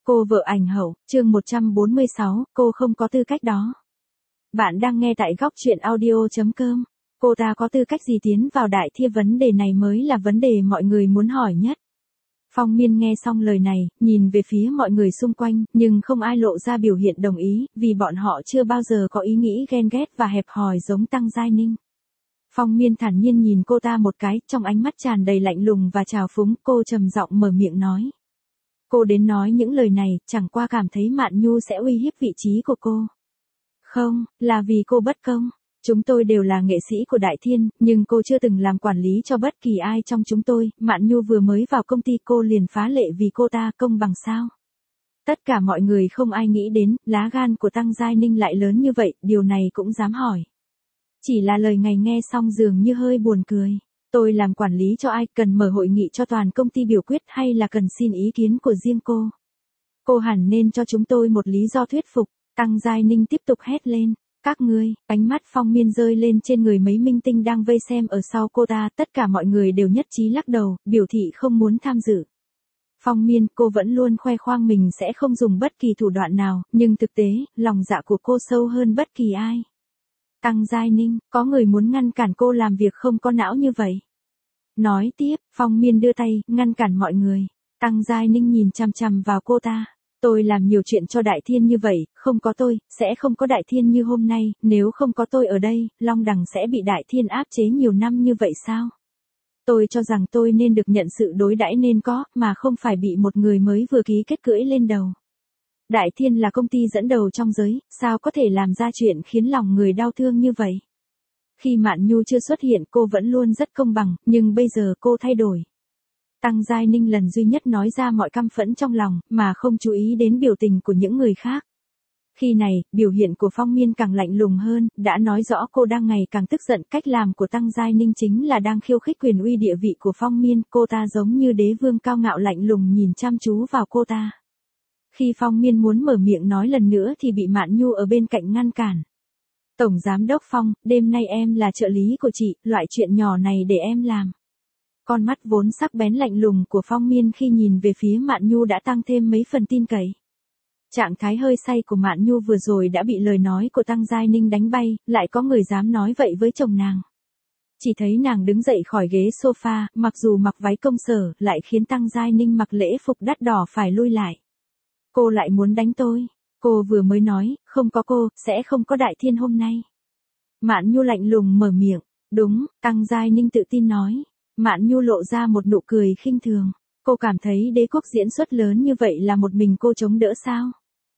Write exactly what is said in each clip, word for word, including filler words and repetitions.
Cô vợ ảnh hậu, chương một trăm bốn mươi sáu, cô không có tư cách đó. Bạn đang nghe tại góc truyện audio chấm com. Cô ta có tư cách gì tiến vào đại thi, vấn đề này mới là vấn đề mọi người muốn hỏi nhất. Phong Miên nghe xong lời này, nhìn về phía mọi người xung quanh, nhưng không ai lộ ra biểu hiện đồng ý, vì bọn họ chưa bao giờ có ý nghĩ ghen ghét và hẹp hòi giống Tăng Giai Ninh. Phong Miên thản nhiên nhìn cô ta một cái, trong ánh mắt tràn đầy lạnh lùng và trào phúng, cô trầm giọng mở miệng nói. Cô đến nói những lời này, chẳng qua cảm thấy Mạn Nhu sẽ uy hiếp vị trí của cô. Không, là vì cô bất công. Chúng tôi đều là nghệ sĩ của Đại Thiên, nhưng cô chưa từng làm quản lý cho bất kỳ ai trong chúng tôi. Mạn Nhu vừa mới vào công ty cô liền phá lệ vì cô ta, công bằng sao? Tất cả mọi người không ai nghĩ đến, lá gan của Tăng Giai Ninh lại lớn như vậy, điều này cũng dám hỏi. Chỉ là lời ngày nghe xong dường như hơi buồn cười. Tôi làm quản lý cho ai, cần mở hội nghị cho toàn công ty biểu quyết hay là cần xin ý kiến của riêng cô? Cô hẳn nên cho chúng tôi một lý do thuyết phục. Tăng Giai Ninh tiếp tục hét lên. Các ngươi, ánh mắt Phong Miên rơi lên trên người mấy minh tinh đang vây xem ở sau cô ta, tất cả mọi người đều nhất trí lắc đầu, biểu thị không muốn tham dự. Phong Miên, cô vẫn luôn khoe khoang mình sẽ không dùng bất kỳ thủ đoạn nào, nhưng thực tế, lòng dạ của cô sâu hơn bất kỳ ai. Tăng Giai Ninh, có người muốn ngăn cản cô làm việc không có não như vậy. Nói tiếp, Phong Miên đưa tay, ngăn cản mọi người. Tăng Giai Ninh nhìn chằm chằm vào cô ta. Tôi làm nhiều chuyện cho Đại Thiên như vậy, không có tôi, sẽ không có Đại Thiên như hôm nay, nếu không có tôi ở đây, Long Đằng sẽ bị Đại Thiên áp chế nhiều năm như vậy sao? Tôi cho rằng tôi nên được nhận sự đối đãi nên có, mà không phải bị một người mới vừa ký kết cưỡi lên đầu. Đại Thiên là công ty dẫn đầu trong giới, sao có thể làm ra chuyện khiến lòng người đau thương như vậy? Khi Mạn Nhu chưa xuất hiện cô vẫn luôn rất công bằng, nhưng bây giờ cô thay đổi. Tăng Giai Ninh lần duy nhất nói ra mọi căm phẫn trong lòng, mà không chú ý đến biểu tình của những người khác. Khi này, biểu hiện của Phong Miên càng lạnh lùng hơn, đã nói rõ cô đang ngày càng tức giận. Cách làm của Tăng Giai Ninh chính là đang khiêu khích quyền uy địa vị của Phong Miên, cô ta giống như đế vương cao ngạo lạnh lùng nhìn chăm chú vào cô ta. Khi Phong Miên muốn mở miệng nói lần nữa thì bị Mạn Nhu ở bên cạnh ngăn cản. Tổng Giám đốc Phong, đêm nay em là trợ lý của chị, loại chuyện nhỏ này để em làm. Con mắt vốn sắc bén lạnh lùng của Phong Miên khi nhìn về phía Mạn Nhu đã tăng thêm mấy phần tin cậy. Trạng thái hơi say của Mạn Nhu vừa rồi đã bị lời nói của Tăng Giai Ninh đánh bay, lại có người dám nói vậy với chồng nàng. Chỉ thấy nàng đứng dậy khỏi ghế sofa, mặc dù mặc váy công sở, lại khiến Tăng Giai Ninh mặc lễ phục đắt đỏ phải lui lại. Cô lại muốn đánh tôi. Cô vừa mới nói, không có cô, sẽ không có Đại Thiên hôm nay. Mạn Nhu lạnh lùng mở miệng. Đúng, Tăng Giai Ninh tự tin nói. Mạn Nhu lộ ra một nụ cười khinh thường. Cô cảm thấy đế quốc diễn xuất lớn như vậy là một mình cô chống đỡ sao?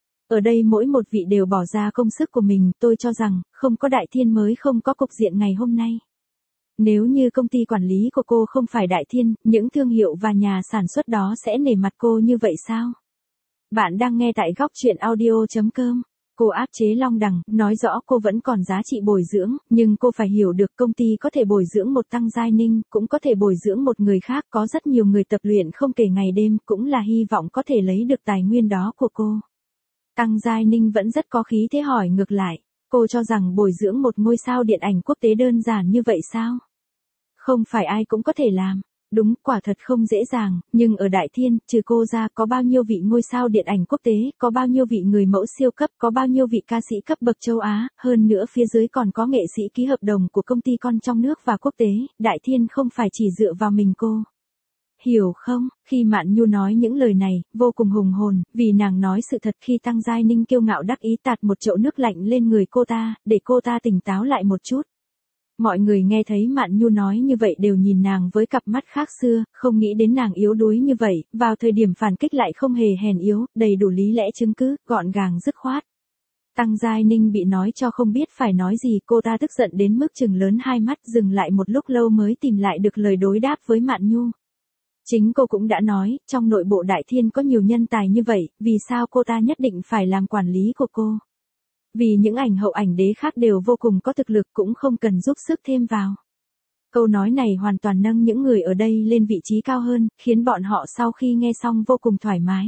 Ở đây mỗi một vị đều bỏ ra công sức của mình, tôi cho rằng, không có Đại Thiên mới không có cục diện ngày hôm nay. Nếu như công ty quản lý của cô không phải Đại Thiên, những thương hiệu và nhà sản xuất đó sẽ nể mặt cô như vậy sao? Bạn đang nghe tại góc truyện audio chấm com. Cô áp chế Long Đằng, nói rõ cô vẫn còn giá trị bồi dưỡng, nhưng cô phải hiểu được công ty có thể bồi dưỡng một Tăng Giai Ninh, cũng có thể bồi dưỡng một người khác, có rất nhiều người tập luyện không kể ngày đêm, cũng là hy vọng có thể lấy được tài nguyên đó của cô. Tăng Giai Ninh vẫn rất có khí thế hỏi ngược lại, cô cho rằng bồi dưỡng một ngôi sao điện ảnh quốc tế đơn giản như vậy sao? Không phải ai cũng có thể làm. Đúng, quả thật không dễ dàng, nhưng ở Đại Thiên, trừ cô ra có bao nhiêu vị ngôi sao điện ảnh quốc tế, có bao nhiêu vị người mẫu siêu cấp, có bao nhiêu vị ca sĩ cấp bậc châu Á, hơn nữa phía dưới còn có nghệ sĩ ký hợp đồng của công ty con trong nước và quốc tế, Đại Thiên không phải chỉ dựa vào mình cô. Hiểu không? Khi Mạn Nhu nói những lời này, vô cùng hùng hồn, vì nàng nói sự thật khi Tăng Giai Ninh kiêu ngạo đắc ý tạt một chậu nước lạnh lên người cô ta, để cô ta tỉnh táo lại một chút. Mọi người nghe thấy Mạn Nhu nói như vậy đều nhìn nàng với cặp mắt khác xưa, không nghĩ đến nàng yếu đuối như vậy, vào thời điểm phản kích lại không hề hèn yếu, đầy đủ lý lẽ chứng cứ, gọn gàng dứt khoát. Tăng Giai Ninh bị nói cho không biết phải nói gì, cô ta tức giận đến mức trừng lớn hai mắt, dừng lại một lúc lâu mới tìm lại được lời đối đáp với Mạn Nhu. Chính cô cũng đã nói, trong nội bộ Đại Thiên có nhiều nhân tài như vậy, vì sao cô ta nhất định phải làm quản lý của cô? Vì những ảnh hậu ảnh đế khác đều vô cùng có thực lực cũng không cần giúp sức thêm vào. Câu nói này hoàn toàn nâng những người ở đây lên vị trí cao hơn, khiến bọn họ sau khi nghe xong vô cùng thoải mái.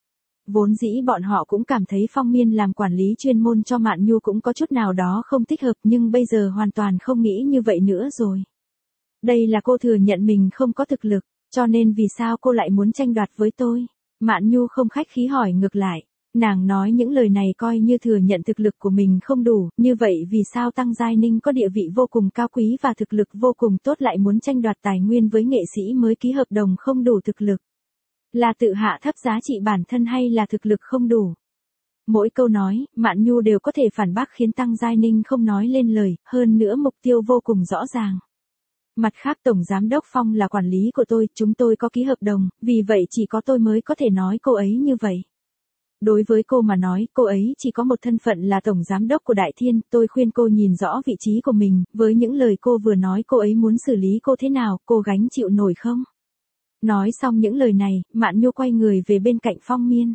Vốn dĩ bọn họ cũng cảm thấy Phong Miên làm quản lý chuyên môn cho Mạn Nhu cũng có chút nào đó không thích hợp, nhưng bây giờ hoàn toàn không nghĩ như vậy nữa rồi. Đây là cô thừa nhận mình không có thực lực, cho nên vì sao cô lại muốn tranh đoạt với tôi? Mạn Nhu không khách khí hỏi ngược lại. Nàng nói những lời này coi như thừa nhận thực lực của mình không đủ, như vậy vì sao Tăng Giai Ninh có địa vị vô cùng cao quý và thực lực vô cùng tốt lại muốn tranh đoạt tài nguyên với nghệ sĩ mới ký hợp đồng không đủ thực lực? Là tự hạ thấp giá trị bản thân hay là thực lực không đủ? Mỗi câu nói, Mạn Nhu đều có thể phản bác khiến Tăng Giai Ninh không nói lên lời, hơn nữa mục tiêu vô cùng rõ ràng. Mặt khác Tổng Giám đốc Phong là quản lý của tôi, chúng tôi có ký hợp đồng, vì vậy chỉ có tôi mới có thể nói cô ấy như vậy. Đối với cô mà nói, cô ấy chỉ có một thân phận là Tổng Giám đốc của Đại Thiên, tôi khuyên cô nhìn rõ vị trí của mình, với những lời cô vừa nói cô ấy muốn xử lý cô thế nào, cô gánh chịu nổi không? Nói xong những lời này, Mạn Nhu quay người về bên cạnh Phong Miên.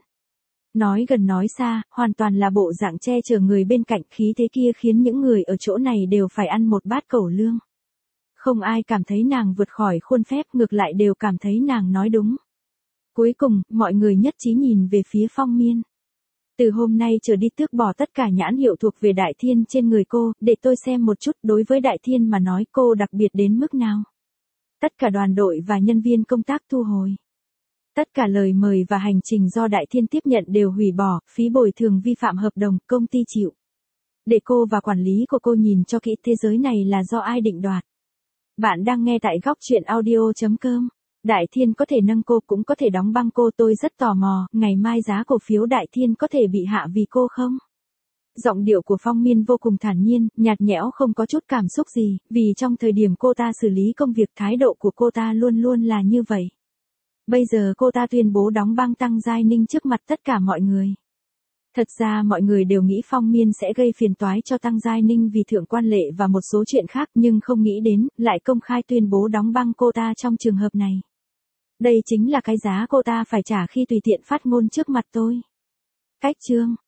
Nói gần nói xa, hoàn toàn là bộ dạng che chở người bên cạnh, khí thế kia khiến những người ở chỗ này đều phải ăn một bát cẩu lương. Không ai cảm thấy nàng vượt khỏi khuôn phép, ngược lại đều cảm thấy nàng nói đúng. Cuối cùng, mọi người nhất trí nhìn về phía Phong Miên. Từ hôm nay trở đi tước bỏ tất cả nhãn hiệu thuộc về Đại Thiên trên người cô, để tôi xem một chút đối với Đại Thiên mà nói cô đặc biệt đến mức nào. Tất cả đoàn đội và nhân viên công tác thu hồi. Tất cả lời mời và hành trình do Đại Thiên tiếp nhận đều hủy bỏ, phí bồi thường vi phạm hợp đồng, công ty chịu. Để cô và quản lý của cô nhìn cho kỹ thế giới này là do ai định đoạt. Bạn đang nghe tại góc truyện audio chấm com. Đại Thiên có thể nâng cô cũng có thể đóng băng cô, tôi rất tò mò, ngày mai giá cổ phiếu Đại Thiên có thể bị hạ vì cô không? Giọng điệu của Phong Miên vô cùng thản nhiên, nhạt nhẽo không có chút cảm xúc gì, vì trong thời điểm cô ta xử lý công việc thái độ của cô ta luôn luôn là như vậy. Bây giờ cô ta tuyên bố đóng băng Tăng Giai Ninh trước mặt tất cả mọi người. Thật ra mọi người đều nghĩ Phong Miên sẽ gây phiền toái cho Tăng Giai Ninh vì thượng quan lệ và một số chuyện khác, nhưng không nghĩ đến, lại công khai tuyên bố đóng băng cô ta trong trường hợp này. Đây chính là cái giá cô ta phải trả khi tùy tiện phát ngôn trước mặt tôi. Cách chương